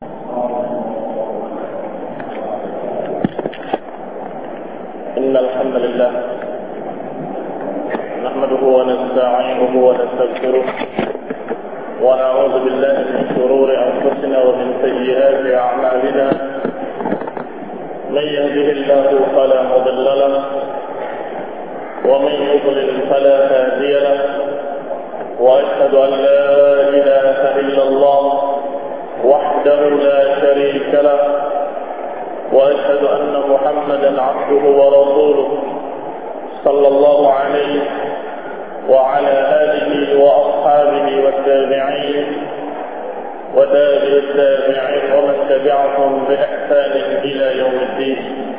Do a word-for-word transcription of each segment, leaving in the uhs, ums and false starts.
إن الحمد لله نحمده ونستعينه ونستغفره ونعوذ بالله من شرور أنفسنا ومن سيئات أعمالنا. من يهده الله فلا مضل له ومن يضلل فلا هادي له، وأشهد أن لا إله إلا الله وحده لا شريك له، وأشهد أن محمدا عبده ورسوله صلى الله عليه وعلى آله وأصحابه والتابعين وتابع التابعين ومن تبعهم بإحسان إلى يوم الدين.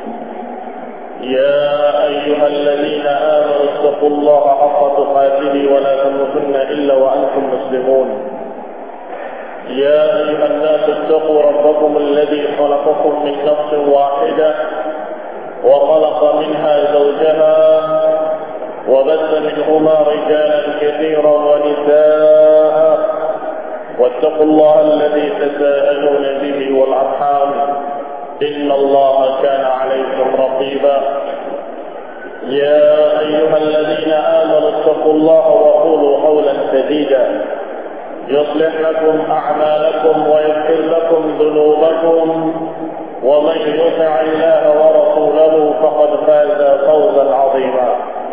يا أيها الذين آمنوا اتقوا الله حق تقاته ولا تموتن إلا وأنتم مسلمون. يا أيها الناس اتقوا ربكم الذي خلقكم من نفس واحدة وخلق منها زوجها وبث منهما رجالا كثيرا ونساء، واتقوا الله الذي تساءلون به والأرحام إن الله كان عليكم رقيبا. يا أيها الذين آمنوا اتقوا الله وقولوا قولا سديدا يصلح لكم أعمالكم ويغفر لكم ذنوبكم، ومن يطع الله ورسوله فقد فاز فوزا عظيما.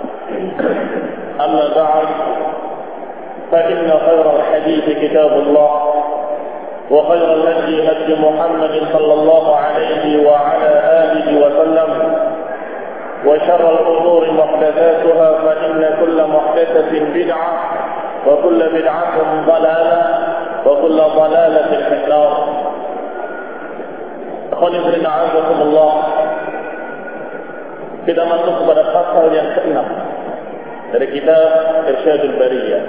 أما بعد، فإن خير الحديث كتاب الله، وخير الهدي هدي محمد صلى الله عليه وعلى آله وسلم، وشر الأمور محدثاتها، فإن كل محدثة بدعة وكل بدعة ضلالة وكل ضلالة في النار. Ikhwan fillah, a'azakumullah. Kita masuk kepada pasal yang keenam dari kitab Irsyadul Bariyah,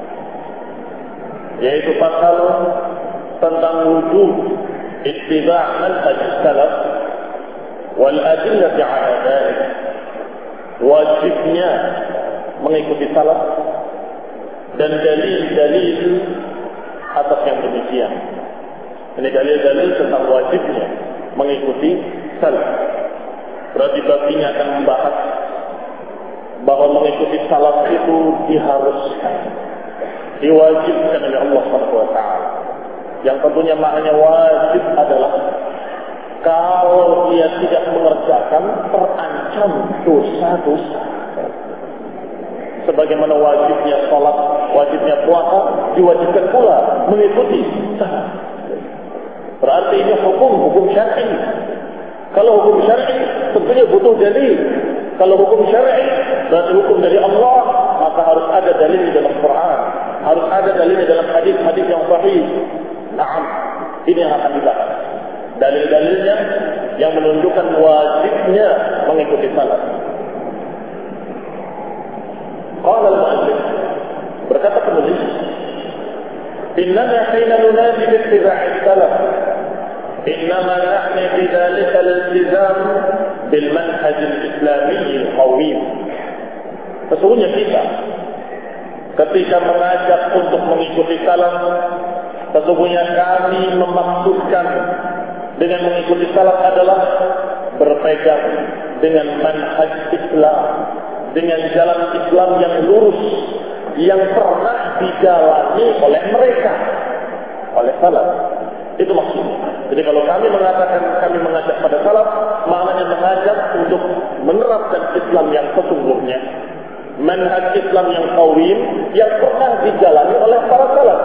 yaitu pasal tentang wujub ittiba' manhaj salaf wal adillah 'ala dzalik. Wajibnya mengikuti salaf dan dalil-dalil atas yang demikian. Ini dalil-dalil tentang wajibnya mengikuti salaf. Berarti baginya akan membahas bahwa mengikuti salaf itu diharuskan, diwajibkan oleh Allah Subhanahu wa taala. Yang tentunya maknanya wajib adalah kalau dia tidak mengerjakan terancam dosa-dosa. Sebagaimana wajibnya salat, wajibnya puasa, diwajibkan pula mengikuti salaf. Berarti ini hukum, hukum syar'i. Kalau hukum syar'i tentunya butuh dalil. Kalau hukum syar'i berarti hukum dari Allah, maka harus ada dalil di dalam Quran, harus ada dalil di dalam hadis-hadis yang sahih. Naam, ini yang akan dibahas. Dalil-dalilnya yang menunjukkan wajibnya mengikuti salaf. Qala al-mu'allif, berkata penulis, innana hina nunadi bi ittiba'i salaf innama na'ni bi dhalika al-iltizam bil manhaj al-islami al-qawim. Sesungguhnya kita ketika mengajak untuk mengikuti salaf, sesungguhnya kami memaksudkan dengan mengikuti salaf adalah berpegang dengan manhaj Islam, dengan jalan Islam yang lurus, yang pernah dijalani oleh mereka, oleh salaf. Itu maksudnya. Jadi kalau kami mengatakan kami mengajak pada salaf, maknanya mengajak untuk menerapkan Islam yang sesungguhnya, manhaj Islam yang qawim, yang pernah dijalani oleh para salaf.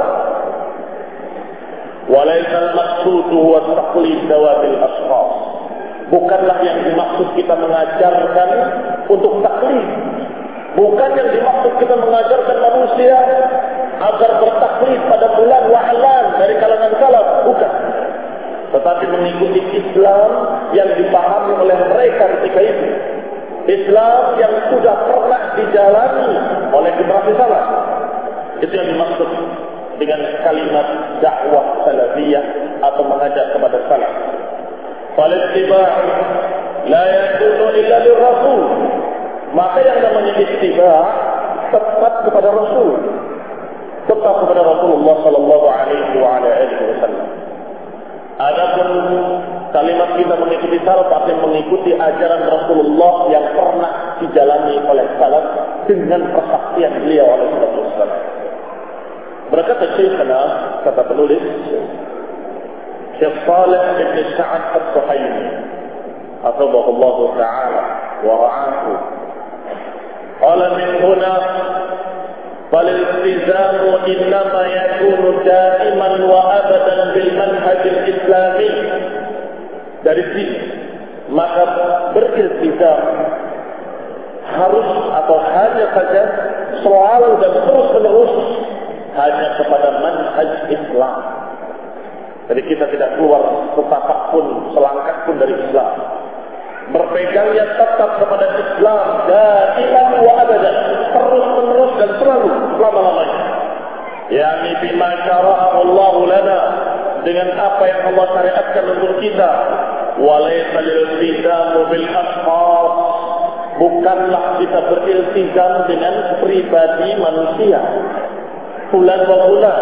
Walaysa al-maqsud huwa taqlid dawabil ashkhas. Bukanlah yang dimaksud kita mengajarkan untuk taklid. Bukan yang dimaksud kita mengajarkan manusia agar bertaklid pada bulan wa'lan dari kalangan salaf. Bukan. Tetapi mengikuti Islam yang dipahami oleh mereka ketika itu. Islam yang sudah pernah dijalani oleh generasi salaf. Itu yang dimaksud dengan kalimat dakwah salafiyah atau mengajak kepada salaf. Fal-ittiba' la yakunu illa lirrasul. Maka yang namanya ittiba' tepat kepada Rasul, tepat kepada Rasulullah sallallahu alaihi wa ala alihi wasallam. Adapun kalimat kita mengikuti salaf artinya mengikuti ajaran Rasulullah yang pernah dijalani oleh salaf dengan persaksian beliau alaihi wasallam. Berkata Syekhna, kata penulis Syekh Saleh bin Sa'ad As-Suhaimi, hafizahullah taala wa ra'ahu. Qala min huna فالالتزام إنما يكون دائما وأبدا بالمنهج الإسلامي. Dari sini maka beriltizam harus atau hanya saja selalu dan terus menerus hanya kepada manhaj Islam. Jadi kita tidak keluar setapak pun, selangkah pun dari Islam. Berpegangnya tetap kepada Islam daiman wa abadan, terus menerus dan selalu selama-lamanya. Yani bima syara'a Allah lana, dengan apa yang Allah syariatkan untuk kita. Walaysa lil-iltizamu bil ashkhas, bukanlah kita beriltizam dengan pribadi manusia. Fulan wa fulan.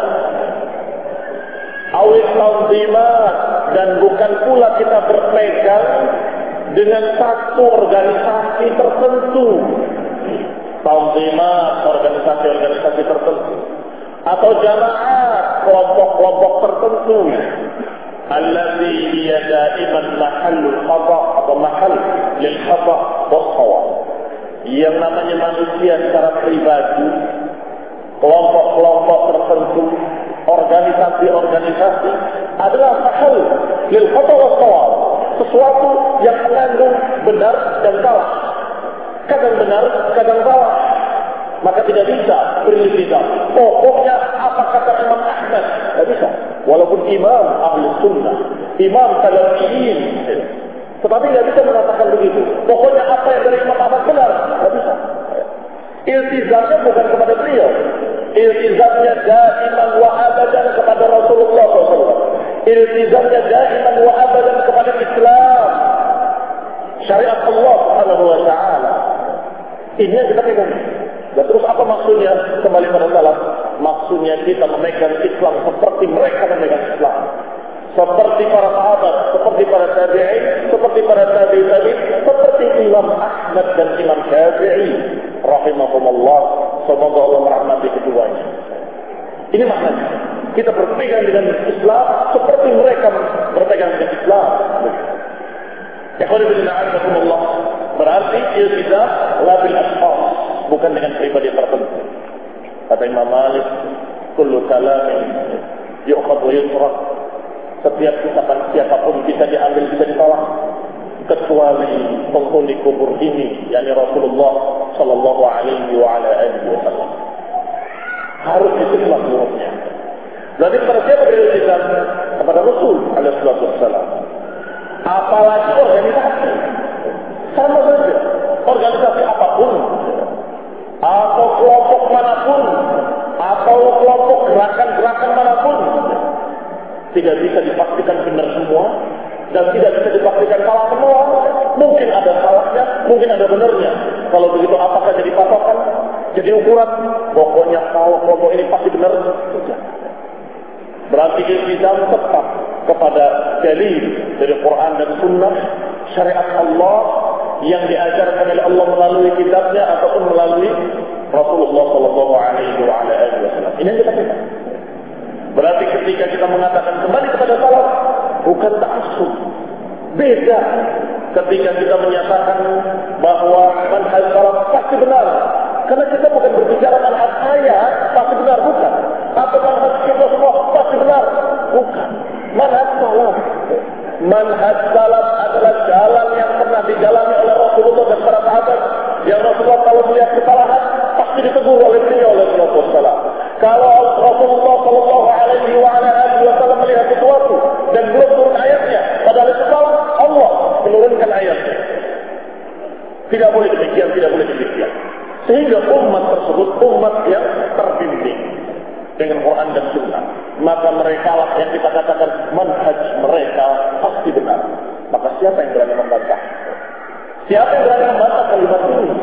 Awit tanzimat, dan bukan pula kita berpegang dengan satu organisasi tertentu, tanzimat, organisasi-organisasi tertentu, atau jamaah, kelompok-kelompok tertentu, allati hiya daiman mahallul khata' atau mahal lil khata' was shawab. Yang namanya manusia secara pribadi, kelompok-kelompok tertentu, organisasi-organisasi adalah mahal lil khata' was shawab, sesuatu yang mengandung benar dan salah, kadang benar, kadang salah. Maka tidak bisa beriltizam. Pokoknya apa kata Imam Ahmad, tidak bisa. Walaupun imam ahli sunnah, imam salafiyin, tetapi tidak bisa mengatakan begitu. Pokoknya apa yang dari Imam Ahmad benar, tidak bisa. Iltizamnya bukan kepada beliau, iltizamnya daiman wa abadan kepada Rasulullah shallallahu alaihi wasallam. Iltizamnya daiman wa abadan kepada Islam, syariat Allah Subhanahu wa taala. Ini yang kita pegang. Dan terus apa maksudnya? Kembali pada salaf, maksudnya kita memegang Islam seperti mereka memegang Islam, seperti para sahabat, seperti para tabi'in, seperti para tabi'in tabi'in, seperti Imam Ahmad dan Imam Syafi'i rahimahumullah. Semoga Allah merahmati keduanya. Ini maknanya, kita berpegang dengan Islam seperti mereka berpegang dengan Islam. Ikhwanillah, berarti iltizam la bil ashkhas, bukan dengan pribadi tertentu. Kata Imam Malik, kullu kalamin yu'khad wa yutrak, setiap ucapan siapapun bisa diambil, bisa ditolak, kecuali penghuni kubur ini, yakni Rasulullah sallallahu alaihi wa ala alihi wasallam. Harus diterima seluruhnya. Jadi pada siapa beriltizam? Kepada Rasul alaihi wasallam. Apalagi organisasi, sama saja, organisasi apapun, atau kelompok manapun, atau kelompok gerakan-gerakan manapun, tidak bisa dipastikan benar semua, dan tidak bisa dipastikan salah semua. Mungkin ada salahnya, mungkin ada benarnya. Kalau begitu apakah jadi patokan, jadi ukuran? Pokoknya kalau kelompok ini pasti benar, tidak. Berarti iltizam tetap kepada dalil dari Quran dan Sunnah, syariat Allah yang diajarkan oleh Allah melalui kitabnya ataupun melalui Rasulullah sallallahu alaihi wasallam. Ini yang kita katakan. Berarti ketika kita mengatakan kembali kepada salaf, bukan ta'assub. Beda ketika kita menyatakan bahwa manhaj salaf pasti benar. Karena kita bukan berbicara manhaj saya pasti benar, bukan. Atau manhaj kita semua pasti benar, bukan. Manhaj salaf, manhaj salaf adalah jalan yang pernah dijalani oleh Rasulullah dan para sahabat. Yang Rasulullah kalau melihat kesalahan pasti ditegur oleh beliau oleh Rasulullah. Kalau Rasulullah Shallallahu Alaihi Wasallam melihat sesuatu dan belum turun ayatnya, padahal itu salah, Allah menurunkan ayatnya. Tidak boleh demikian, tidak boleh demikian. Sehingga umat tersebut umat yang terbimbing dengan Quran dan Sunnah. Maka mereka lah yang kita katakan manhaj mereka pasti benar. Maka siapa yang berani membantah? Siapa yang berani membantah kalimat ini?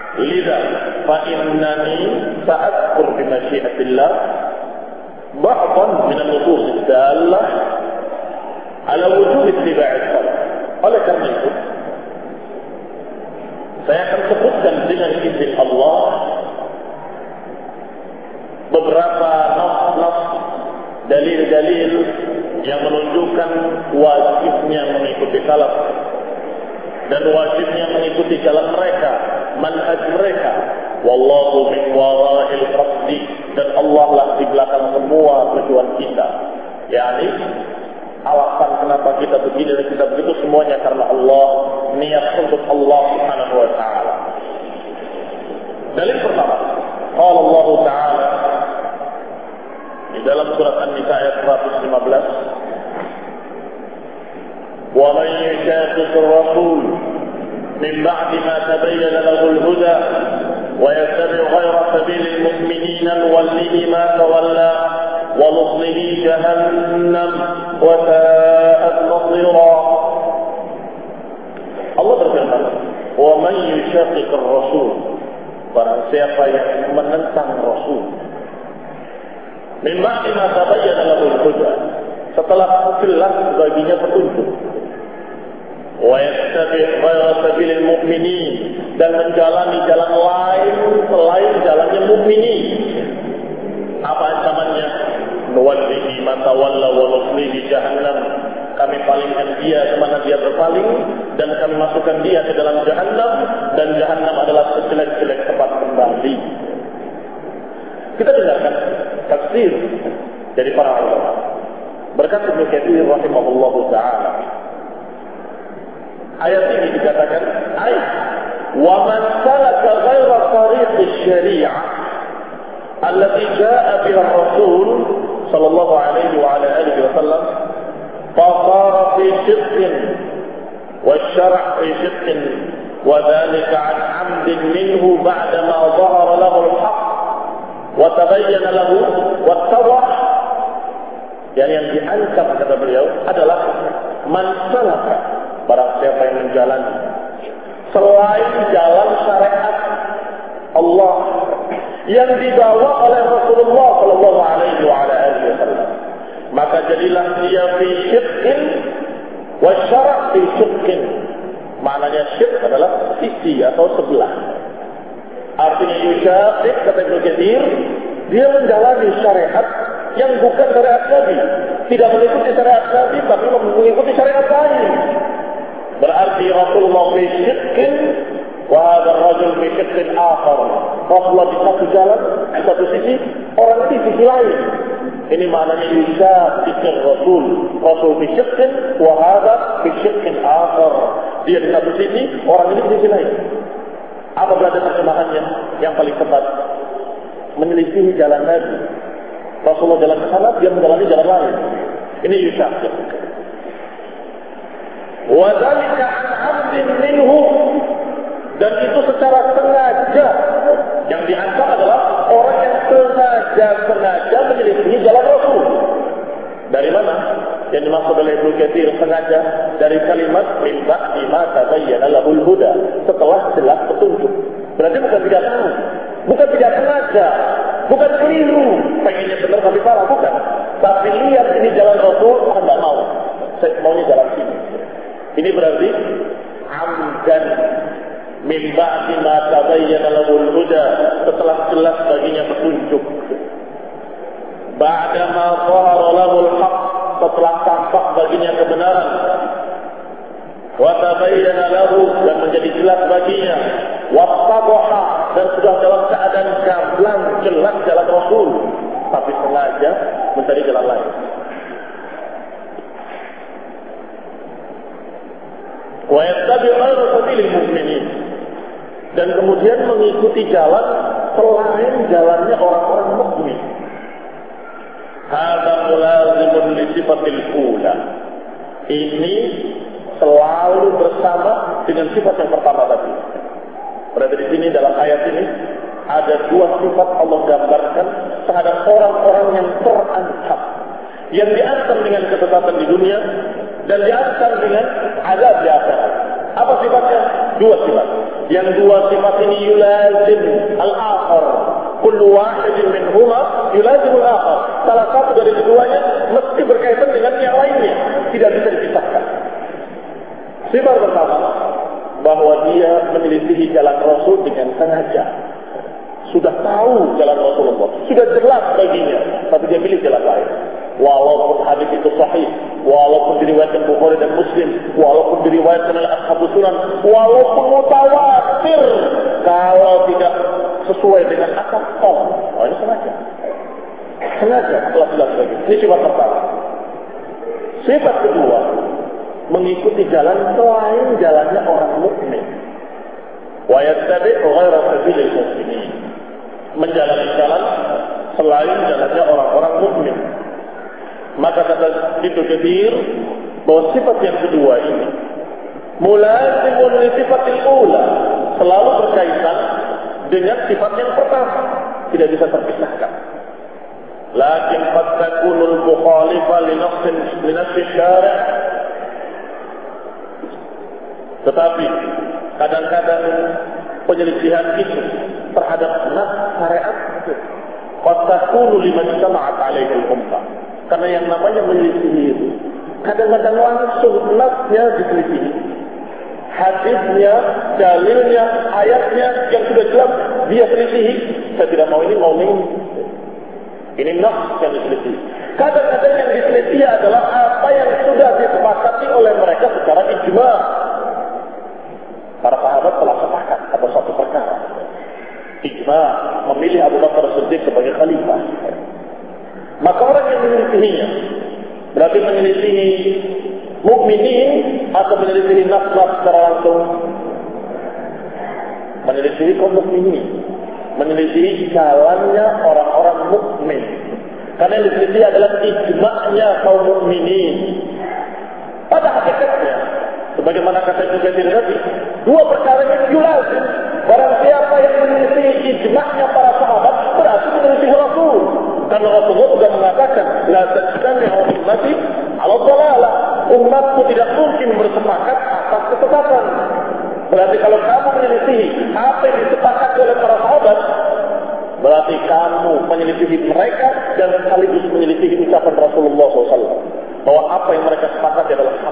Lidah fa innani sa'adkur bi masyiatillah ba'd ba'dan min an-nusus ad-dallah ala wujub ittiba' as-salaf. Oleh karena itu, saya akan sebutkan dengan izin Allah beberapa nas-nas, dalil-dalil yang menunjukkan wajibnya mengikuti salaf dan wajibnya mengikuti jalan mereka, manhaj mereka. Wallahu min wara'il qasdi, dan Allah lah di belakang semua tujuan kita. Yani alasan kenapa kita begini dan kita begitu semuanya karena Allah, niat untuk Allah Subhanahu wa taala. Dalil pertama, qala Allah taala di dalam surat An-Nisa ayat seratus lima belas, wa man yushaqiqir rasul min ba'di ma tabayyana lahu al-huda wa yattabi' ghayra sabilil mu'minin nuwallihi ma tawalla wa nuslihi jahannam wa sa'at masira. Allah berfirman, wa man yushaqiqir rasul, barang siapa yang menentang Rasul, min ba'di ma tabayyana lahu al-huda, setelah jelas baginya petunjuk, wa yattabi' ghayra sabilil mu'minin, dan menjalani jalan lain selain jalannya mukminin. Apa ancamannya? Nuwallihi ma tawalla wa nuslihi jahannam, kami palingkan dia kemana dia berpaling, dan kami masukkan dia ke dalam jahannam, dan jahannam adalah sejelek-jelek tempat kembali. Kita dengarkan tafsir dari para ulama. Berkata Ibnu Katsir rahimahullahu taala, ayat ini dikatakan ayat wa man salaka ghaira tariqis syari'ah allati jaa'a biha ar-rasul sallallahu alaihi wa ala alihi wa sallam fasara fi shiqqin wasyara' fi shiqqin wa dhalika 'an 'amdin minhu ba'da ma dhahara lahu al-haqq wa tabayyana lahu wattadah. Yani yang diancam, kata beliau, adalah man salaka, barang siapa yang menjalani selain jalan syariat Allah yang dibawa oleh Rasulullah sallallahu alaihi wasallam, maka jadilah dia fi syirkin wa syara' fi syirkin. Maknanya syirk adalah sisi atau sebelah. Artinya yusyaqiq, kata Ibnu Katsir, dia menjalani syariat yang bukan syariat Nabi, tidak mengikuti syariat Nabi tapi mengikuti syariat lain. Berarti Rasulullah fi syirkin wa hadha ar-rajul fi syirkin akhar. Rasulullah di satu jalan, di satu sisi, orang di sisi lain. Ini maknanya yusyaqiqir Rasul. Rasul fi syirkin wa hadha fi syirkin akhar. Dia di satu sisi, orang ini di sisi lain. Apa berarti terjemahannya yang paling tepat? Menyelisihi jalan Nabi. Rasulullah jalan ke sana, dia menjalani jalan lain. Ini yusyaqiq. Wa dzalika 'an 'amdin minhu, dan itu secara sengaja. Yang diancam adalah orang yang sengaja-sengaja menyelisihi jalan Rasul. Dari mana? Yang dimaksud oleh Ibnu Katsir sengaja dari kalimat min ba'di ma tabayyana lahul huda, setelah jelas petunjuk. Berarti bukan tidak tahu, bukan tidak sengaja, bukan keliru, pengennya benar tapi salah, bukan. Tapi lihat ini jalan Rasul, ah enggak mau, saya maunya jalan sini. Ini berarti amdan min ba'di ma tabayyana lahul huda, setelah jelas baginya petunjuk. Ba'da ma dhahara lahul haqq, setelah tampak baginya kebenaran. Wa tabayyana lahu, dan menjadi jelas baginya. Wattadhaha, dan sudah dalam keadaan gamblang jelas jalan Rasul, tapi sengaja mencari jalan lain. Wa yattabi' ghayra sabilil mu'minin, dan kemudian mengikuti jalan selain jalannya orang-orang mukmin. Hadza mulazimun li sifatil ula. Ini selalu bersama dengan sifat yang pertama tadi. Berarti di sini dalam ayat ini ada dua sifat Allah gambarkan terhadap orang-orang yang terancam, yang diancam dengan kesesatan di dunia dan diancam dengan azab di akhirat. Apa sifatnya? Dua sifat. Yang dua sifat ini yulazim al-akhar. Kullu wahidin minhuma yulazim al-akhar. salah satu dari keduanya mesti berkaitan dengan yang lainnya, tidak bisa dipisahkan. Sifat pertama, bahwa dia menyelisihi jalan Rasul dengan sengaja. Sudah tahu jalan Rasulullah, sudah jelas baginya, tapi dia pilih jalan lain. Walaupun hadis itu sahih, walaupun diriwayatkan Bukhari dan Muslim, walaupun diriwayatkan oleh Ashabus Sunan, walaupun mutawatir, kalau tidak sesuai dengan akal, oh, oh ini sengaja. Sengaja, telah jelas lagi. Ini sifat pertama. Sifat kedua, mengikuti jalan selain jalannya orang mukmin. Wa yattabi'u ghaira sabilil mu'minin. Menjalani jalan selain jalannya orang-orang mukmin. Maka kata Ibnu Katsir bahwa sifat yang kedua ini mulazimun li sifatil ula, selalu berkaitan dengan sifat yang pertama, tidak bisa terpisahkan. Lakin qad takunu al-mukhalifa li nafsin li nafsi syari'. Tetapi kadang-kadang penyelisihan itu terhadap nas syariat qad takunu liman jama'at alaihi al-ummah. Karena yang namanya menyelisihi itu kadang-kadang langsung nasnya diselisihi, hadisnya, dalilnya, ayatnya yang sudah jelas dia selisihi. Saya tidak mau ini, mau ini. Ini nas yang diselisihi. Kadang-kadang yang diselisihi adalah apa yang sudah disepakati oleh mereka secara ijma'. Para sahabat telah sepakat atas satu perkara. Ijma' memilih Abu Bakar Siddiq sebagai khalifah. Maka orang yang menyelisihinya berarti menyelisihi mukminin atau menyelisihi nas-nas secara langsung? Menyelisihi kaum mukminin, menyelisihi jalannya orang-orang mukmin. Karena yang diselisihi adalah ijma'nya kaum mukminin. Pada hakikatnya, sebagaimana kata juga tadi, dua perkara yang jelas. Barang siapa yang menyelisihi ijma'nya para sahabat berarti menyelisihi Rasul. Karena Rasulullah sudah mengatakan, la tajtami'u ummati 'ala dhalalah. Umatku tidak mungkin bersepakat atas kesesatan. Berarti kalau kamu menyelisihi apa yang disepakati oleh para sahabat, berarti kamu menyelisihi mereka dan sekaligus menyelisihi ucapan Rasulullah shallallahu alaihi wasallam bahwa apa yang mereka sepakati adalah hak.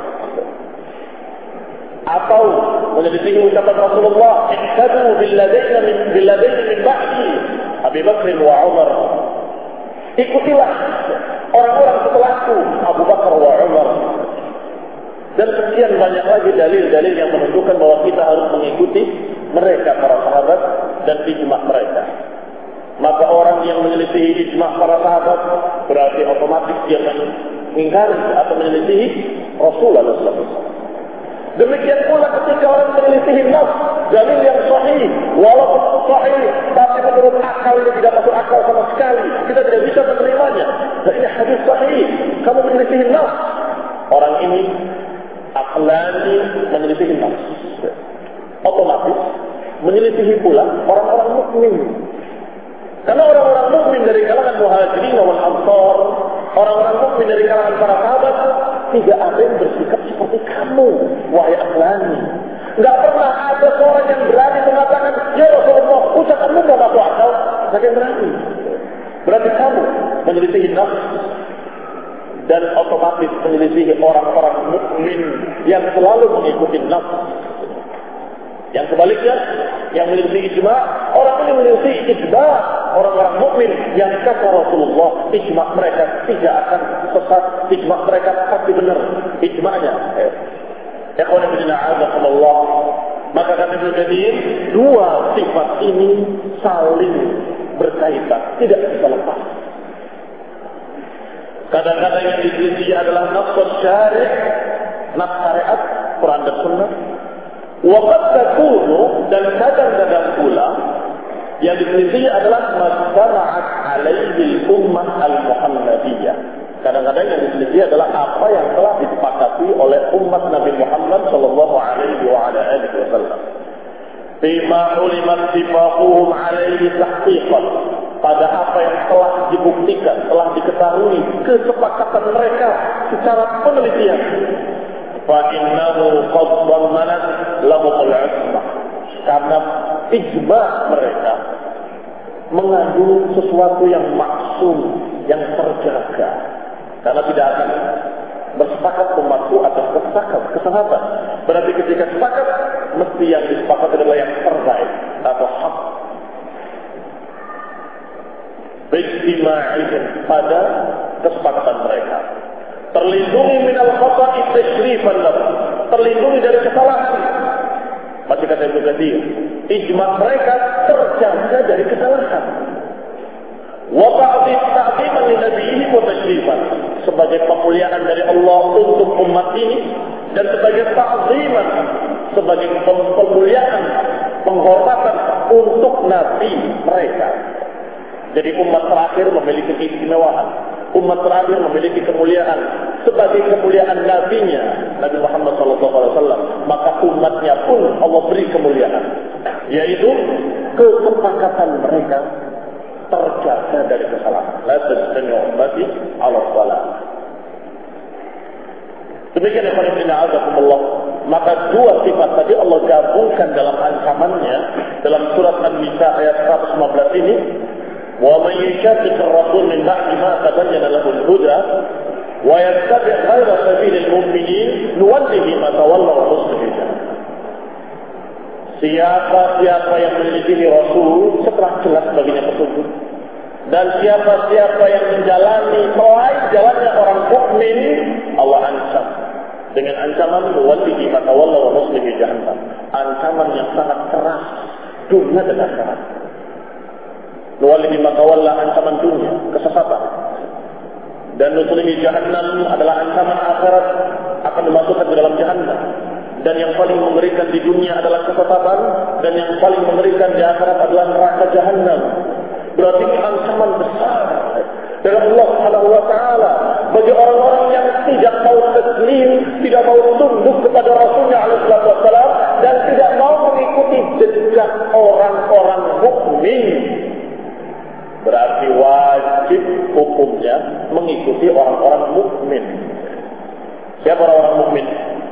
Atau menyelisihi ucapan Rasulullah, ihtadu billadaina min billadaina min ba'di Abi Bakr wa Umar. Ikutilah orang-orang setelahku, Abu Bakar wa Umar. Dan sekian banyak lagi dalil-dalil yang menunjukkan bahwa kita harus mengikuti mereka, para sahabat, dan ijma' mereka. Maka orang yang menyelisihi ijma' para sahabat berarti otomatis dia mengingkari atau menyelisihi Rasulullah shallallahu alaihi wasallam. Demikian pula ketika orang menyelisihi nas, dalil yang sahih, walaupun sahih, tapi menurut akal ini tidak masuk akal sama sekali, kita tidak bisa menerimanya. Dan ini hadis sahih, kamu menyelisihi nas. Orang ini aqlani menyelisih nas. Otomatis menyelisihi pula orang-orang mukmin. Karena orang-orang mukmin dari kalangan muhajirin wal ansar, orang-orang mukmin dari kalangan para sahabat, tidak ada yang bersikap seperti kamu, wahai aqlani. Enggak pernah ada seorang yang berani mengatakan, ya Rasulullah, ucapanmu enggak masuk akal. Enggak yang berani. Berarti kamu menyelisihi nafs dan otomatis menyelisihi orang-orang mukmin yang selalu mengikuti nafs. Yang sebaliknya, yang menyelisihi ijma', orang ini menyelisihi ijma', orang-orang mukmin yang kata Rasulullah, ijma' mereka tidak akan sesat, ijma' mereka pasti benar, ijma'nya. Ikhwan fillah a'azakumullah. Maka kata Ibnu Katsir, dua sifat ini saling berkaitan, tidak bisa lepas. Kadang-kadang yang diselisih adalah nafs syari', nafs syariat, Quran dan Sunnah. Waqad takunu, dan kadang-kadang pula yang diselisih adalah mastama'at alaihi al-ummah al-Muhammadiyah. Kadang-kadang yang diselisih adalah apa yang telah disepakati oleh umat Nabi Muhammad sallallahu alaihi wa ala alihi wasallam. Bima ulimat sifaquhum alaihi tahqiqan, pada apa yang telah dibuktikan, telah diketahui kesepakatan mereka secara penelitian. Fa innahu qad dhammanat lahum al-'ismah, karena ijma' mereka mengandung sesuatu yang maksum, yang terjaga. Karena tidak akan bersepakat umatku atas kesepakatan, kesepakatan. Berarti ketika sepakat, mesti yang disepakati adalah yang terbaik atau hak. Bijtima'ihim, pada kesepakatan mereka. Terlindungi minal khata'i tashrifan lahum, terlindungi dari kesalahan. Masih kata Ibnu Katsir, ijma' mereka terjaga dari kesalahan. Wa ta'zim ta'ziman li nabiyhi wa tashrifan, sebagai pemuliaan dari Allah untuk umat ini dan sebagai ta'ziman, sebagai pemuliaan, penghormatan untuk nabi mereka. Jadi umat terakhir memiliki keistimewaan, umat terakhir memiliki kemuliaan sebagai kemuliaan nabinya Nabi Muhammad sallallahu alaihi wasallam, maka umatnya pun Allah beri kemuliaan, yaitu kesepakatan mereka terjaga dari kesalahan. La tajtami'u ummati 'ala dhalah. Demikian yang paling azakumullah. Maka dua sifat tadi Allah gabungkan dalam ancamannya dalam surat An-Nisa ayat seratus lima belas ini. Wa man yushaqiq ar-rasul min ba'di ma tabayyana lahu al-huda wa yattabi' ghayra sabilil mu'minin nuwallihi ma tawalla wa nuslihi jahannam. Siapa-siapa yang menyelidiki Rasul setelah jelas baginya petunjuk, dan siapa-siapa yang menjalani selain jalannya orang mukmin, Allah ancam dengan ancaman nuwallihi ma tawalla wa nuslihi jahannam. Ancaman yang sangat keras dunia dan akhirat. Nuwallihi ma tawalla, ancaman dunia, kesesatan. Dan nuslihi jahannam adalah ancaman akhirat, akan dimasukkan ke dalam jahannam. Dan yang paling mengerikan di dunia adalah kesesatan, dan yang paling mengerikan di akhirat adalah neraka jahannam. Berarti ini ancaman besar dari Allah Subhanahu wa taala bagi orang-orang yang tidak mau taslim, tidak mau tunduk kepada Rasulnya alaihi wasallam, dan tidak mau mengikuti jejak orang-orang mukmin. Berarti wajib hukumnya mengikuti orang-orang mukmin. Siapa orang-orang mukmin?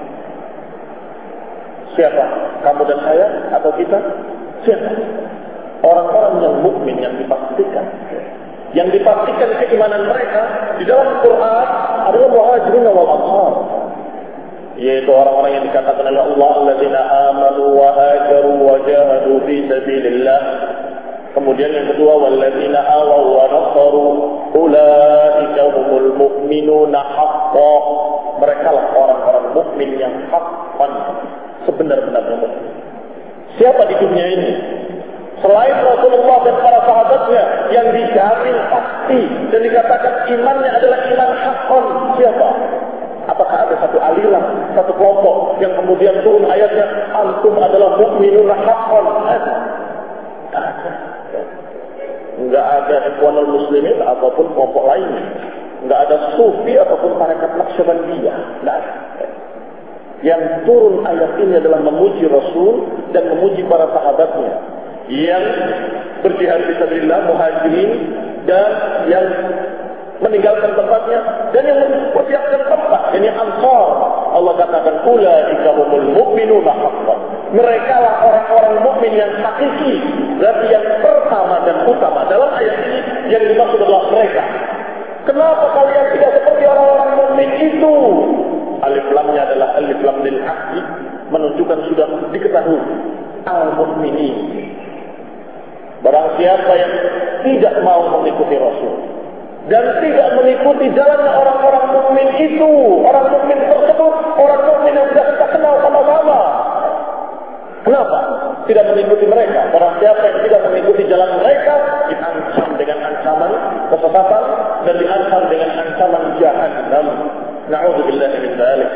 Siapa? Kamu dan saya atau kita? Siapa? Orang-orang yang mukmin, yang dipastikan. Yang dipastikan keimanan mereka di dalam Quran adalah muhajirin wal ansar. Yaitu orang-orang yang dikatakan oleh Allah, alladzina amanu wa hajaru wa jahadu fi sabilillah. Kemudian yang kedua, walladzina awaw wa nasaru ulaika humul mu'minuna haqqan. Mereka lah orang-orang mukmin yang haqqan, sebenar-benarnya mukmin. Siapa di dunia ini selain Rasulullah dan para sahabatnya yang dijamin pasti dan dikatakan imannya adalah iman haqqan? Siapa? Apakah ada satu aliran, satu kelompok yang kemudian turun ayatnya antum adalah mukminun haqqan? Tidak ada. Enggak ada ikhwanul muslimin ataupun kelompok lainnya. Enggak ada sufi ataupun tarekat Naqsyabandiyah. Tidak ada. Yang turun ayat ini adalah memuji Rasul dan memuji para sahabatnya yang berjihad fisabilillah, muhajirin, dan yang meninggalkan tempatnya dan yang mempersiapkan tempat, ini ansar. Allah katakan ulaika humul mu'minuna haqqan. Mereka lah orang-orang mukmin yang hakiki. Berarti yang pertama dan utama dalam ayat ini yang dimaksud adalah mereka. Kenapa kalian tidak seperti orang-orang mukmin itu? Alif lamnya adalah alif lam lil aqdi, menunjukkan sudah diketahui al-mukminin. Barang siapa yang tidak mau mengikuti Rasul dan tidak mengikuti jalannya orang-orang mukmin itu, orang mukmin tersebut, orang mukmin yang sudah kita kenal sama-sama. Kenapa tidak mengikuti mereka? Barang siapa yang tidak mengikuti jalan mereka, diancam dengan ancaman kesesatan dan diancam dengan ancaman jahannam. Na'udzubillahi min dzalik.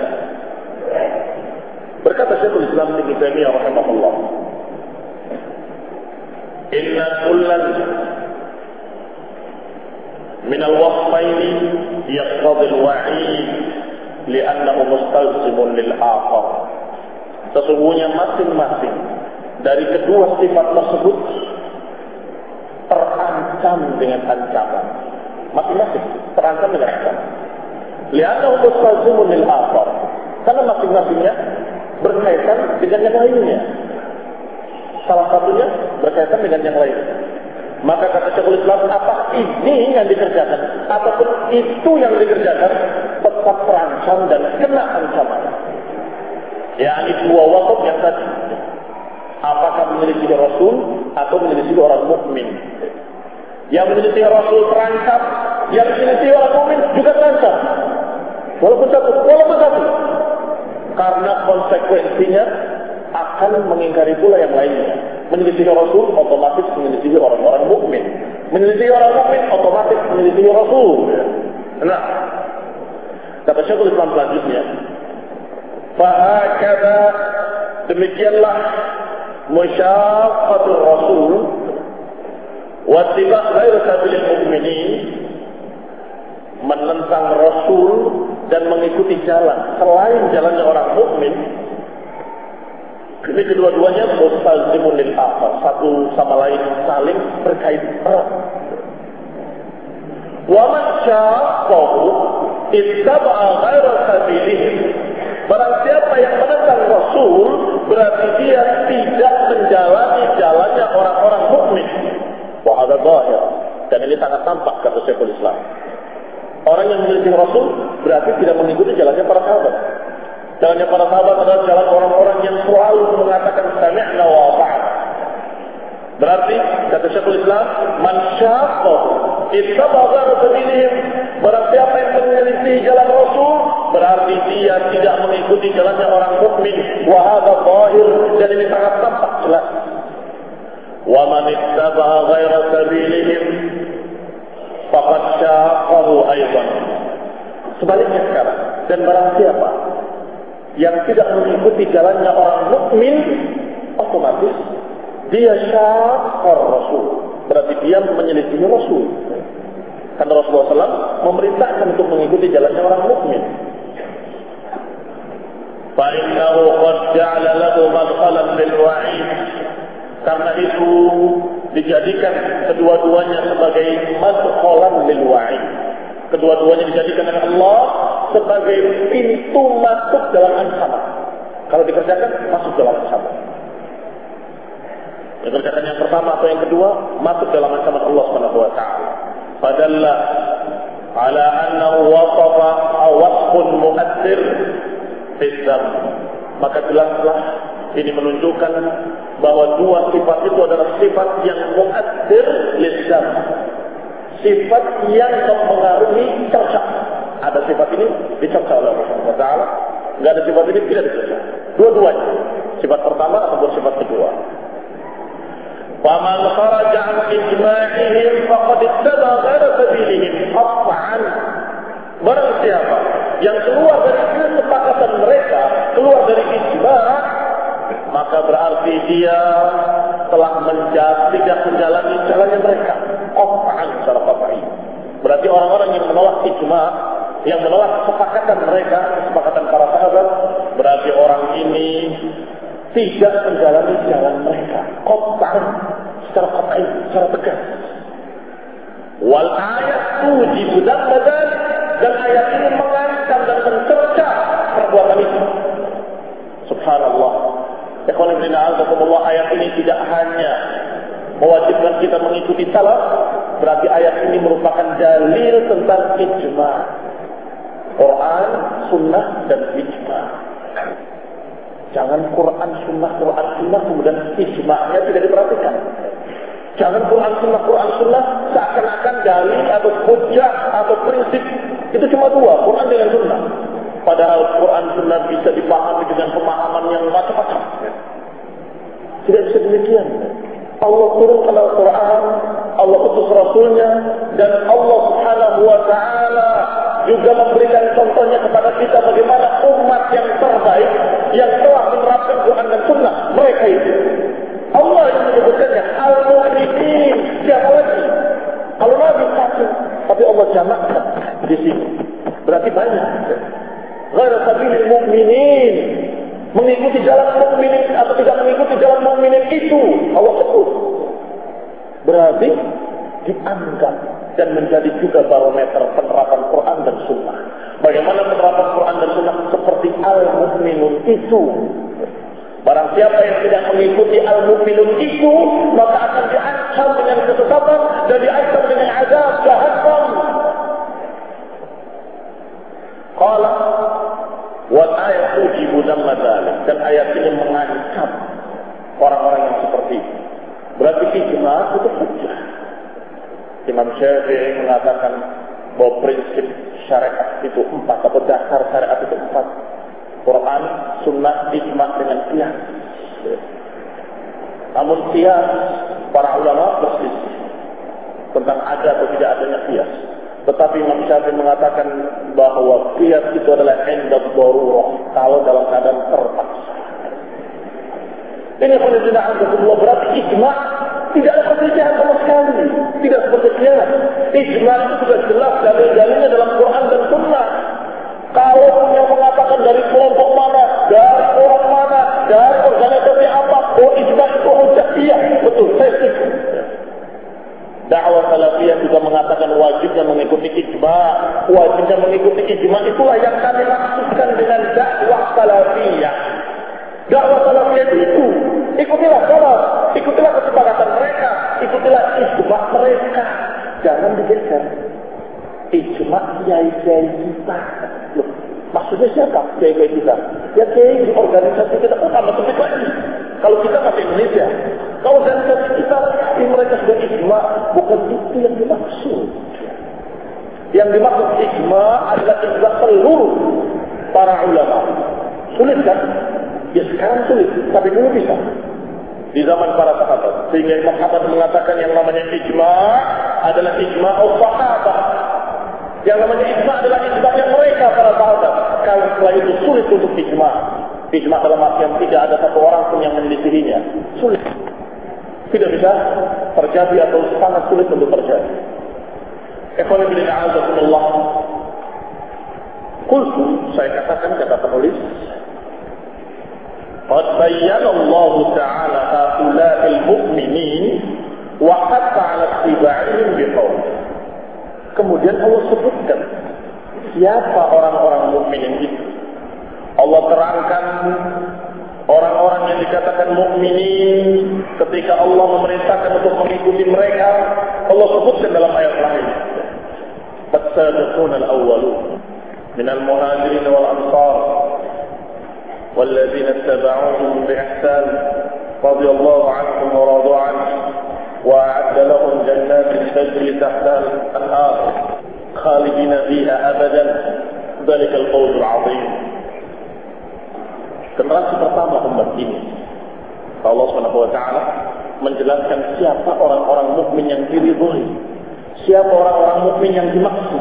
Berkata Syekhul Islam Ibnu Taimiyah rahimahullah, inna kullan min al-wasfaini yaqtadi al-wa'id li'annahu mustalzimun lil-akhar. Sesungguhnya masing-masing dari kedua sifat tersebut terancam dengan ancaman. Masing-masing terancam dengan ancaman. Li'annahu mustalzimun lil-akhar. Karena masing-masingnya berkaitan dengan yang lainnya. Salah satunya berkaitan dengan yang lain. Maka kata Syekhul Islam, apa ini yang dikerjakan ataupun itu yang dikerjakan, tetap terancam dan kena ancaman. yakni dua wakaf yang tadi. Apakah menyelisihi Rasul atau menyelisihi orang mukmin? Yang menyelisihi Rasul terancam, yang menyelisihi orang mukmin juga terancam. Walaupun satu, walaupun satu. Karena konsekuensinya akan mengingkari pula yang lainnya. Menyelisihi Rasul otomatis menyelisihi orang-orang mukmin. Menyelisihi orang mukmin otomatis menyelisihi Rasul. Nah, kata Syekhul Islam selanjutnya, fahakadha, demikianlah musyaqqatul Rasul wa ittiba' ghair sabilil mu'minin, menentang Rasul dan mengikuti jalan selain jalannya orang mukmin. Ini kedua-duanya mustalzimun lil akhar, satu sama lain saling berkait erat. Wa man syaqqahu ittaba'a ghaira sabilihi, barang siapa yang menentang Rasul berarti dia tidak menjalani jalannya orang-orang mukmin. Wa hadza zahir, dan ini sangat tampak kata Syekhul Islam. Orang yang menyelisih Rasul berarti tidak mengikuti jalannya para sahabat. Jalannya para sahabat adalah jalan orang-orang yang selalu mengatakan sami'na wa ata'na. Berarti kata Syekhul Islam, man syaqqahu ittaba'a ghaira sabilihim, barang siapa yang menyelisih jalan Rasul berarti dia tidak mengikuti jalannya orang mukmin. Wa hadza zahir, dan ini sangat tampak jelas. Wa man ittaba'a ghaira sabilihim faqad syaqqahu aidan. Sebaliknya sekarang, dan barang siapa yang tidak mengikuti jalannya orang mukmin, otomatis dia syaqqar Rasul, berarti dia menyelisihi Rasul. Karena Rasulullah shallallahu alaihi wasallam memerintahkan untuk mengikuti jalannya orang mukmin. Fa'innahu qad ja'ala lahu madkhalan bil wa'id, karena itu dijadikan kedua-duanya sebagai madkhalan bil wa'id. Kedua-duanya dijadikan oleh Allah sebagai pintu masuk dalam ancaman. Kalau dikerjakan, masuk dalam ancaman. Dikerjakan yang pertama atau yang kedua, masuk dalam ancaman Allah Subhanahu wa taala. Fadalla ala annahu wasafa wasfun mu'athir fi dzam. Maka jelaslah ini menunjukkan bahwa dua sifat itu adalah sifat yang mu'athir lidzam. Sifat yang mempengaruhi cerca. Ada sifat ini dicerca oleh Allah Subhanahu wa taala, enggak ada sifat ini tidak dicerca. Dua-duanya, sifat pertama ataupun sifat kedua. Faman kharaja an ijma'ihim faqad ittaba ghaira sabilihim qat'an. Barang siapa yang keluar dari kesepakatan mereka, keluar dari ijma', maka berarti dia telah menjadi tidak menjalani jalannya mereka. Qat'an secara qat'i. Berarti orang-orang yang menolak ijma', yang menolak kesepakatan mereka, kesepakatan para sahabat, berarti orang ini tidak menjalani jalan mereka. Qat'an, secara qat'i, secara tegas. Wal ayat tujibu dzalik, dan ayat ini mengancam dan mencerca perbuatan itu. Subhanallah. Ikhwan fillah, a'azakumullah, ayat ini tidak hanya mewajibkan kita mengikuti salaf, berarti ayat ini merupakan dalil tentang ijma'. Quran, sunnah, dan ijma'. Jangan Quran, sunnah, Quran, sunnah, kemudian ijma'nya tidak diperhatikan. Jangan Quran, sunnah, Quran, sunnah, seakan-akan dalil atau hujjah atau prinsip itu cuma dua, Quran dengan sunnah. Padahal Quran, sunnah bisa dipahami dengan pemahaman yang macam-macam. Tidak bisa demikian. Allah turunkan Al-Quran, Allah utus Rasulnya, dan Allah Subhanahu wa ta'ala juga memberikan contohnya kepada kita bagaimana umat yang terbaik yang telah menerapkan Quran dan Sunnah. Mereka itu Allah yang menyebutkannya Al-Mu'minin. Siapa lagi? Kalau Nabi satu, tapi Allah jamakkan di sini. Berarti banyak. Ghaira sabilil mu'minin, mengikuti jalan mukminin atau tidak mengikuti jalan mukminin itu Allah sebut. Berarti dianggap dan menjadi juga barometer penerapan Quran dan Sunnah. Bagaimana penerapan Quran dan Sunnah seperti al-mukminun itu. Barang siapa yang tidak mengikuti al-mu'minun itu, maka akan diancam dengan kesesatan dan diancam dengan azab jahannam. Qala wal ayat tujibu dhamma dzalik, dan ayat ini mengancam orang-orang yang seperti itu. Berarti ijma itu hujjah. Imam Syafi'i mengatakan bahwa prinsip syariat itu empat, atau dasar syariat itu empat: Quran, Sunnah, ijma dengan qiyas. Namun qiyas para ulama berselisih tentang ada atau tidak adanya qiyas. Tetapi Imam Syafi'i mengatakan bahwa qiyas itu adalah inda darurah, kalau dalam keadaan terpaksa. Ini kalau tidak ada kedua, berarti ijma tidak ada perselisihan sama sekali, tidak seperti qiyas. Ijma itu sudah jelas dalil-dalilnya dalam Quran dan Sunnah. Kalau yang mengatakan dari kelompok mana, dari orang mana, dari organisasi apa, oh ijma itu hujjah, iya, betul, saya setuju. Dakwah salafiyah juga mengatakan wajibnya mengikuti ijma, wajibnya mengikuti ijma, itulah yang kami maksudkan dengan dakwah salafiyah. Dakwah salafiyah itu, ikutilah salaf, ikutilah kesepakatan mereka, ikutilah ijma mereka, jangan digeser. Ijma kiai-kiai kita. Loh, maksudnya siapa kiai-kiai kita? Ya kiai di organisasi kita, oh sama seperti lagi. Kalau kita masih Indonesia, kalau organisasi kita, ini mereka sudah ijma, bukan itu yang dimaksud. Yang dimaksud ijma adalah ijma seluruh para ulama. Sulit kan? Ya sekarang sulit, tapi dulu bisa. Di zaman para sahabat. Sehingga Imam Ahmad mengatakan yang namanya ijma adalah ijma al-sahabat. Yang namanya ijma adalah ijma yang mereka para sahabat. Kalau setelah itu sulit untuk ijma. Ijma dalam artian tidak ada satu orang pun yang menyelisihinya. Sulit. Tidak bisa terjadi atau sangat sulit untuk terjadi. Ikhwan fillah a'azakumullah. Qultu, saya katakan kata penulis, qad bayyana Allah Ta'ala haula'il mu'minin wa hatta 'ala ittiba'ihim biqaul. Kemudian Allah sebutkan siapa orang-orang mukminin itu. Allah terangkan orang-orang yang dikatakan mukminin ketika Allah memerintahkan untuk mengikuti mereka. Allah sebutkan dalam ayat lain. As-sabiqun al-awwalun minal muhajirin wal ansar walladzina ittaba'uuhum bi ihsan radhiyallahu 'anhum wa radu 'anhu وأعد لهم جنات تجري تحتها الأنهار خالدين فيها أبدا ذلك الفوز العظيم. Generasi pertama umat ini, Allah Subhanahu wa taala menjelaskan siapa orang-orang mukmin yang diridhoi, siapa orang-orang mukmin yang dimaksud.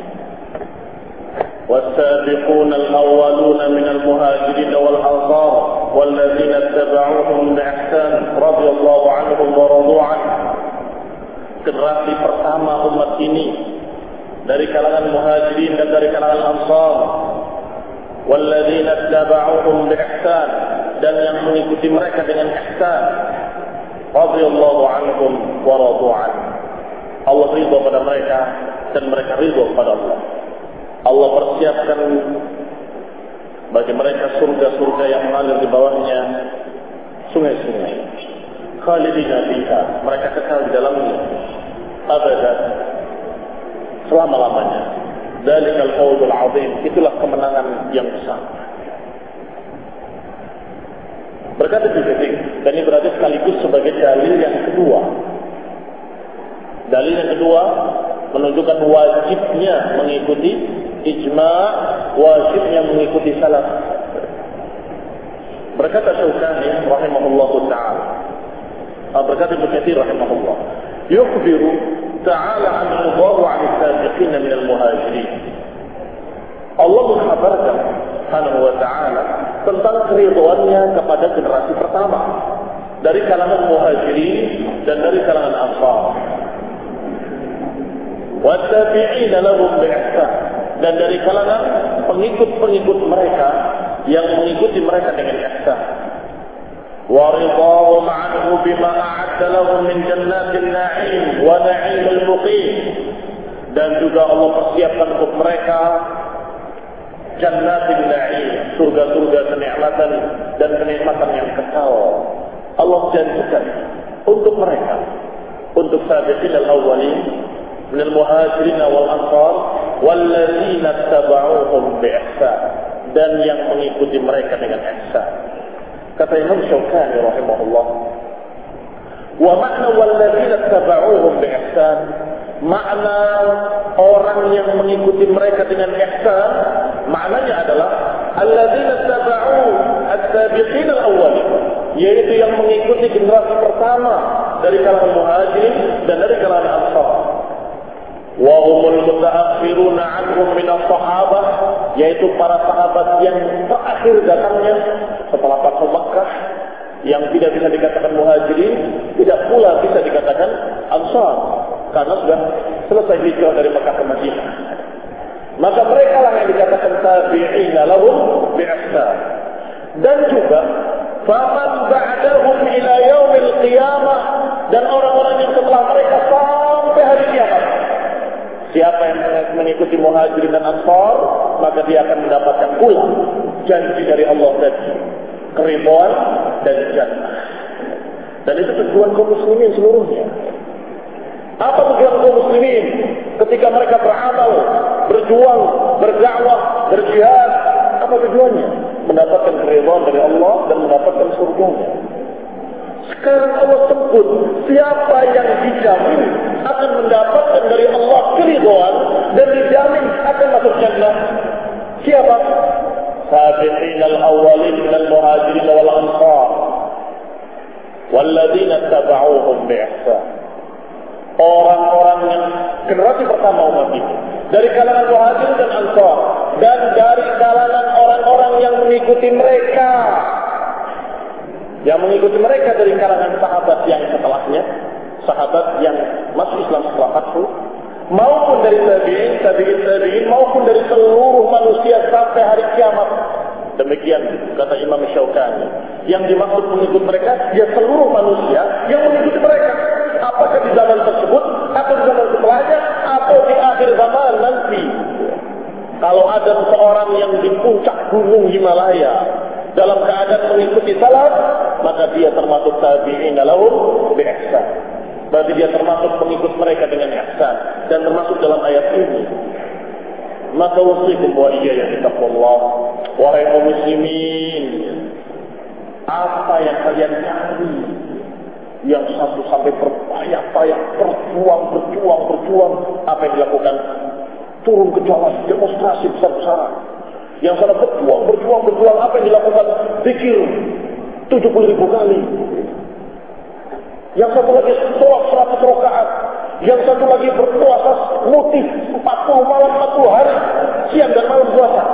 والسابقون الأولون من المهاجرين والأنصار والذين اتبعوهم بإحسان رضي الله عنهم ورضوا عنه. Generasi pertama umat ini dari kalangan muhajirin dan dari kalangan ansar, والذين اتبعوهم بإحسان, dan yang mengikuti mereka dengan ihsan, رضي الله عنهم ورضوا عنه. Allah ridha pada mereka dan mereka ridha pada Allah. Allah persiapkan bagi mereka surga-surga yang mengalir di bawahnya sungai-sungai. Khalidina fiha, mereka kekal di dalamnya abadan, selama-lamanya. Dzalikal fawzul 'azim, itulah kemenangan yang besar. Berkata Ibnu, dan ini berarti sekaligus sebagai dalil yang kedua. Dalil yang kedua menunjukkan wajibnya mengikuti ijma, wajibnya mengikuti salaf. Berkata Syaukani rahimahullahu ta'ala, berkata Ibnu Katsir rahimahullah, yukhbiru ta'ala an ridhahu 'an as-sabiqin min al-muhajirin. Allah mengkhabarkan subhanahu wa ta'ala tentang keridhaannya kepada generasi pertama dari kalangan muhajirin dan dari kalangan ansar. Wa tabi'ina lahum bi ihsan, dan dari kalangan pengikut-pengikut mereka yang mengikuti mereka dengan ihsan. Wa ridhahum 'anhu bima a'adda lahum min jannatin na'im wa na'imil muqim, dan juga Allah persiapkan untuk mereka jannatin na'im, surga-surga kenikmatan dan kenikmatan yang kekal. Allah janjikan untuk mereka, untuk sabiqin al-awwalin minal muhajirin wal ansar walladzina tabauhum bi ihsan, dan yang mengikuti mereka dengan ihsan. Kata Imam Syaukani rahimahullah, wa makna walladzina tabauhum bi ihsan, makna orang yang mengikuti mereka dengan ihsan, maknanya adalah alladzina tabau as-sabiqin al-awwalin, yaitu yang mengikuti generasi pertama dari kalangan muhajirin dan dari kalangan ansar. Wa humul mutaakhiruna anhum min as-sahabah, yaitu para sahabat yang terakhir datangnya setelah Fathu Makkah, yang tidak bisa dikatakan muhajirin, tidak pula bisa dikatakan ansar, karena sudah selesai hijrah dari Makkah ke Madinah. Maka mereka lah yang dikatakan tabi'ina lahum bi ihsan. Dan juga faman ba'dahum ila yaumil qiyamah, dan orang-orang yang setelah mereka sampai hari kiamat. Siapa yang mengikuti muhajirin dan ansar, maka dia akan mendapatkan pula janji dari Allah tadi, keridhaan dan jannah. Dan itu tujuan kaum muslimin seluruhnya. Apa tujuan kaum muslimin ketika mereka beramal, berjuang, berdakwah, berjihad? Apa tujuannya? Mendapatkan keridhaan dari Allah dan mendapatkan surganya. Sekarang Allah sebut siapa yang dijamin akan mendapatkan dari Allah keridhaan dan dijamin akan masuk jannah. Siapa? Sabiqin al-awwalin minal muhajirin wal ansar walladzina tabauhum bi ihsan. Orang-orang yang generasi pertama umat ini dari kalangan muhajirin dan ansar, dan dari kalangan orang-orang yang mengikuti mereka, yang mengikuti mereka dari kalangan sahabat yang setelahnya, sahabat yang masuk Islam setelah Fathu, maupun dari tabi'in, tabi'in, tabi'in, maupun dari seluruh manusia sampai hari kiamat. Demikian kata Imam Syaukani. Yang dimaksud mengikut mereka, ya seluruh manusia yang mengikuti mereka. Apakah di zaman tersebut, atau di zaman setelahnya, atau di akhir zaman nanti. Kalau ada seseorang yang di puncak gunung Himalaya dalam keadaan mengikuti salaf, maka dia termasuk tabi'in lahum bi ihsan. Berarti dia termasuk pengikut mereka dengan ihsan, dan termasuk dalam ayat ini. Maka wasikum wa iyaya bittaqwallah, wahai kaum muslimin, apa yang kalian cari? Yang satu sampai berpayah-payah, berjuang, berjuang, berjuang, apa yang dilakukan? Turun ke jalan, demonstrasi besar-besaran. Yang sana berjuang, berjuang, berjuang, apa yang dilakukan? Zikir tujuh puluh ribu kali. Yang satu lagi sholat seratus rakaat. Yang satu lagi berpuasa mutif empat puluh malam, empat puluh hari, siang dan malam puasa.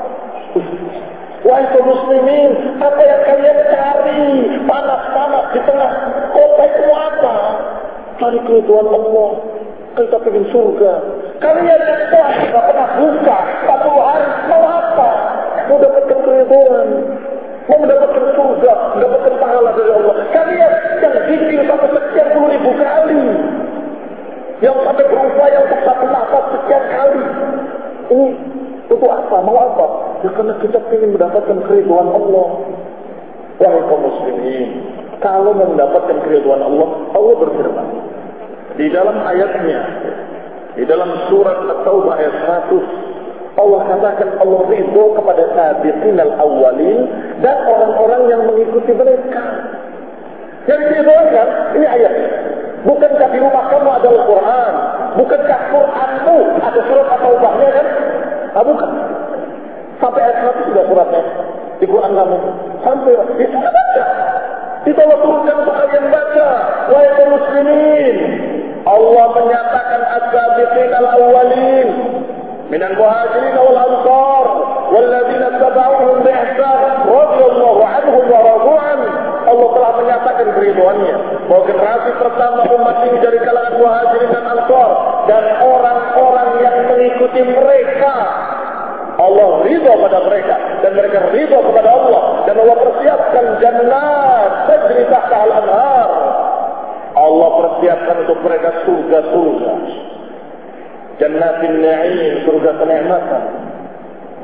Wahai kaum muslimin, apa yang kalian cari? Panas-panas di tengah kota itu apa? Cari keridhaan Allah. Kita ingin surga. Kalian itu tidak pernah buka empat puluh hari, mau apa? Mau dapatkan keridhaan, mau mendapatkan surga, mendapatkan pahala dari Allah. Kalian yang zikir sampai sekian puluh ribu kali, yang sampai berupaya untuk satu nafas sekian kali, ini untuk apa? Mau apa? Ya karena kita ingin mendapatkan keridhaan Allah. Wahai kaum muslimin, kalau mau mendapatkan keridhaan Allah, Allah berfirman di dalam ayatnya, di dalam surat At-Taubah ayat seratus, Allah katakan Allah ridho kepada sabiqin al-awwalin dan orang-orang yang mengikuti mereka. Yang diridhokan, ini ayat. Bukankah di rumah kamu ada Al-Quran? Bukankah Quranmu ada surat At-Taubahnya kan? Ah, bukan. Sampai ayat seratus sudah suratnya di Quran kamu. Sampai itu sudah baca. Itu Allah turunkan untuk kalian baca. Wahai kaum muslimin, Allah menyatakan as-sabiqin al-awwalin minal muhajirin wal ansar walladzina tabauhum bi ihsan radhiyallahu anhum wa radu an. Allah telah menyatakan keridhaannya bahwa generasi pertama umat ini dari kalangan muhajirin dan ansar dan orang-orang yang mengikuti mereka, Allah ridha pada mereka dan mereka ridha kepada Allah, dan Allah persiapkan jannat tajri tahta al-anhar. Allah persiapkan untuk mereka surga-surga, jannatin na'im, surga kenikmatan.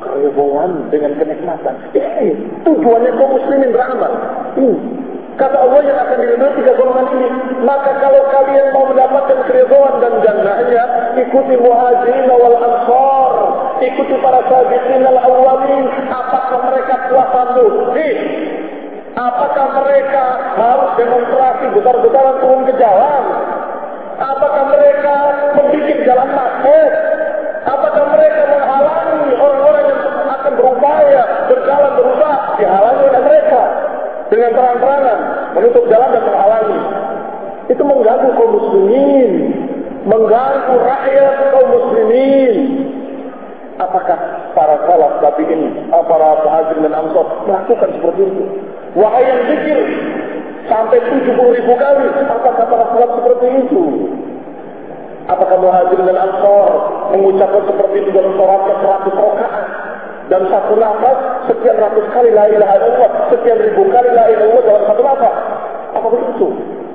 keribuan dengan kenikmatan. Ini tujuannya kaum muslimin beramal. Ini kata Allah yang akan diridhoi tiga golongan ini. Maka kalau kalian mau mendapatkan keribuan dan jannahnya, ikuti muhajirin wal ansar, ikuti para sabiqin al awwalin. Apakah mereka puasa mudik? Apakah mereka harus demonstrasi besar-besaran turun ke jalan? Apakah mereka membuat jalan macet? Apakah mereka menghalangi orang-orang yang akan berupaya berjalan berusaha? Dihalangi oleh mereka dengan terang-terangan menutup jalan dan menghalangi. Itu mengganggu kaum muslimin, mengganggu rakyat kaum muslimin. Apakah para salaf tabi'in, para muhajirin dan ansar melakukan seperti itu? Wahai yang zikir sampai tujuh puluh ribu kali, apakah para salaf seperti itu? Apakah muhajirin dan ansar mengucapkan seperti itu dalam sholatnya seratus rakaat dan satu nafas sekian ratus kali la ilaha illallah, sekian ribu kali la ilaha illallah dalam satu nafas? Apa begitu?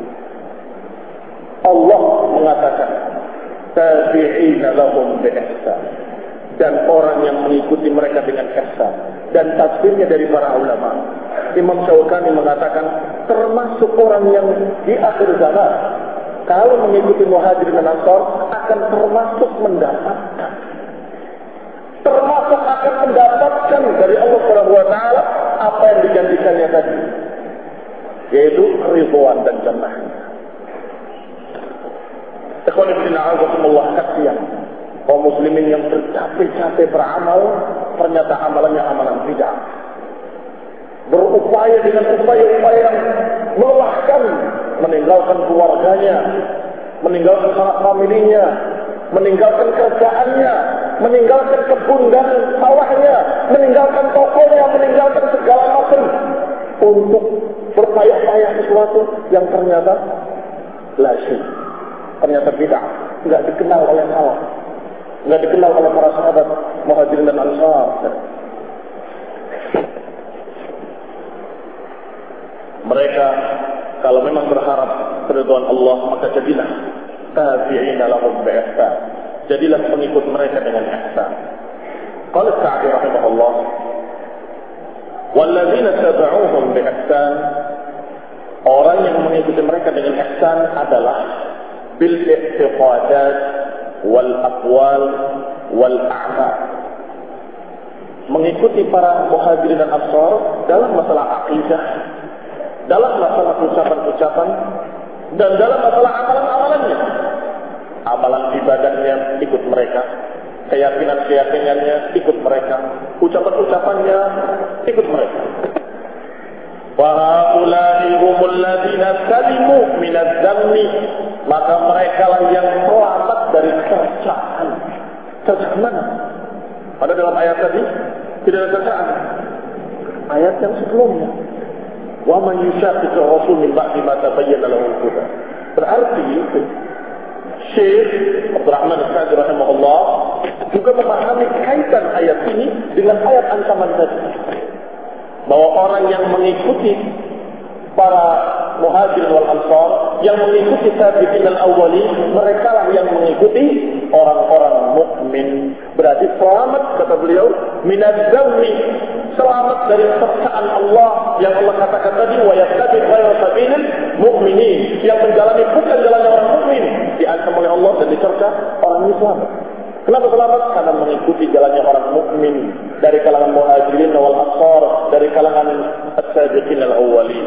Allah mengatakan tabi'ina lahum bi ihsan, dan orang yang mengikuti mereka dengan ihsan. Dan tafsirnya dari para ulama, Imam Syaukani mengatakan termasuk orang yang di akhir zaman kalau mengikuti muhajirin dan ansar akan termasuk mendapatkan termasuk akan mendapatkan dari Allah Subhanahu wa taala apa yang dijanjikannya tadi, yaitu ridwan dan jannahnya. Ikhwan fillah, azakumullah, kasihan kaum muslimin yang bercapek-capek beramal, ternyata amalannya amalan bid'ah. Berupaya dengan upaya-upaya yang melelahkan, meninggalkan keluarganya, meninggalkan sanak familinya, meninggalkan kerjaannya, meninggalkan kebun dan sawahnya, meninggalkan tokonya, meninggalkan segala macam untuk berpayah-payah sesuatu yang ternyata lasyik, ternyata bid'ah, nggak dikenal oleh salaf, nggak dikenal oleh para sahabat muhajirin dan ansar. Mereka kalau memang berharap keridhaan Allah, maka jadilah tabi'ina lahum bi ihsan, jadilah pengikut mereka dengan ihsan. Qala Sa'di rahimahullah, walladzina tabauhum bi ihsan, orang yang mengikuti mereka dengan ihsan adalah bil i'tiqadat wal aqwal wal a'mal. Mengikuti para muhajirin dan ansar dalam masalah akidah, dalam masalah ucapan-ucapan, dan dalam masalah amalan-amalannya. Amalan ibadahnya ikut mereka, keyakinan-keyakinannya ikut mereka, ucapan-ucapannya ikut mereka. Wa haula'i humul ladzina salimu minadz dzammi, maka mereka lah yang selamat dari cercaan. Cercaan mana? Pada dalam ayat tadi tidak ada cercaan. Ayat yang sebelumnya, wa man yushaqiqir rasul min ba'di ma tabayyana lahu al-huda. Berarti Syekh Abdurrahman As-Sa'di rahimahullah juga memahami kaitan ayat ini dengan ayat ancaman tadi, bahwa orang yang mengikuti para muhajirin wal ansar, yang mengikuti sabiqin al-awwalin, mereka lah yang mengikuti orang-orang mukmin. Berarti selamat, kata beliau, minadz dzammi, selamat dari cercaan Allah yang Allah katakan tadi, wa yattabi ghayra sabilil mu'minin, yang menjalani bukan jalannya orang mukmin, diancam oleh Allah dan dicerca, orang ini selamat. Kenapa selamat? Karena mengikuti jalannya orang mukmin dari kalangan muhajirin wal ansar, dari kalangan as-sabiqin al-awwalin.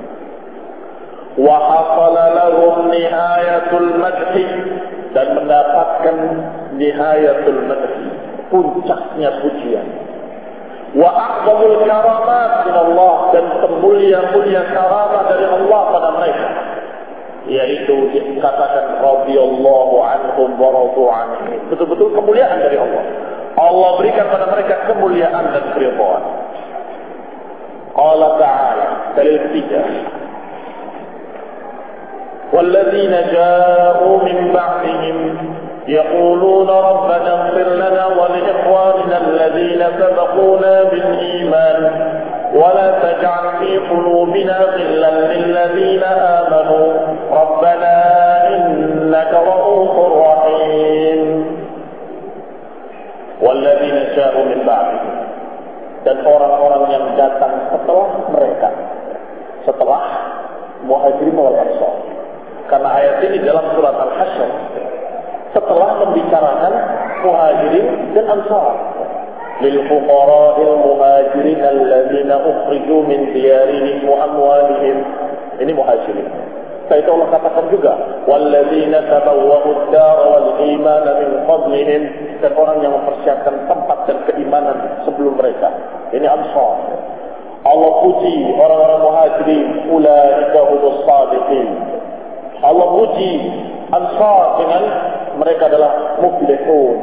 Wa hafala lahum nihayatul madhi, dan mendapatkan nihayatul madhi, puncaknya pujian. Wa a'zamul karamat min Allah, dan semulia-mulia karamah dari Allah pada mereka, yaitu dikatakan radhiyallahu anhum wa radu anhu, betul-betul kemuliaan dari Allah. Allah berikan pada mereka kemuliaan dan keridhaan. Allah Ta'ala dalil ketiga, walladzina ja'u min ba'dihim يقولون ربنا اغفر لنا ولإخواننا الذين سبقونا بالإيمان ولا تجعل في قلوبنا غلا للذين آمنوا ربنا إنك رؤوف رحيم. والذين جاءوا من بعدهم, dan orang-orang yang datang setelah mereka, setelah Muhajirin wal Ansar. Karena ayat ini dalam surat Al-Hasyr setelah membicarakan Muhajirin dan Ansar. Lil fuqara'il muhajirin alladziina ukhriju min diyarihim wa amwalihim. Ini Muhajirin. Setelah itu Allah katakan juga walladziina tabawwa'u ad-dar wal iman min qablihim, dan orang yang mempersiapkan tempat dan keimanan sebelum mereka. Ini Ansar. Allah puji orang-orang Muhajirin, ulaika humus shadiqin. Allah puji Ansar dengan mereka adalah muflihun.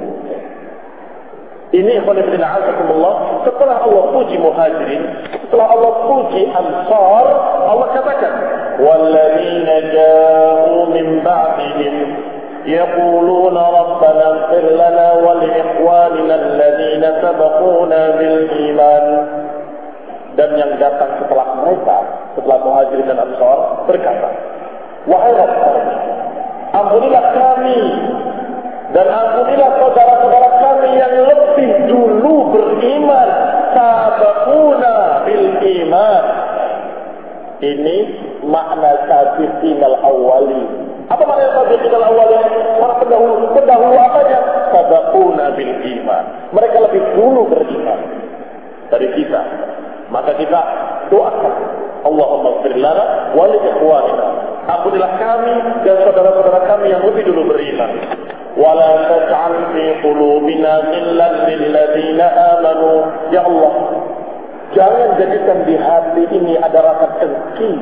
Ini khonifidin a'azakumullah, setelah Allah puji Muhajirin, setelah Allah puji Ansar, Allah katakan walladzina ja'u min ba'dihim yaquluna rabbana ighfir lana wa li ikhwanina alladzina sabaquna bil iman. Dan yang datang setelah mereka, setelah Muhajirin dan Ansar, berkata, wahai Rabb kami, ampunilah kami dan ampunilah saudara-saudara kami yang lebih dulu beriman, sabaquna bil iman. Ini makna sabiqinal awwali. Apa makna sabiqinal awwali? Para pendahulu, pendahulu apanya? Sabaquna bil iman. Mereka lebih dulu beriman dari kita. Maka kita doakan, Allahumma ighfir lana wa li ikhwanina. Ampunilah kami dan saudara-saudara kami yang lebih dulu beriman. Wa la taj'al fi qulubina ghillan lil ladzina amanu. Ya Allah, jangan jadikan di hati ini ada rasa dengki,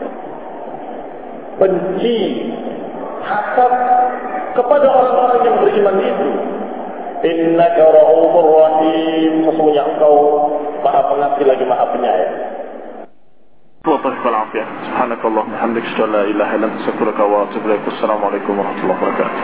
benci, hasad kepada orang-orang yang beriman itu. Innaka ra'ufur rahim. Sesungguhnya engkau Maha Pengasih lagi Maha Penyayang. Subhanakallahumma hamdaka, asyhadu an la ilaha illa anta, astaghfiruka wa atubu ilaik. Assalamualaikum warahmatullahi wabarakatuh.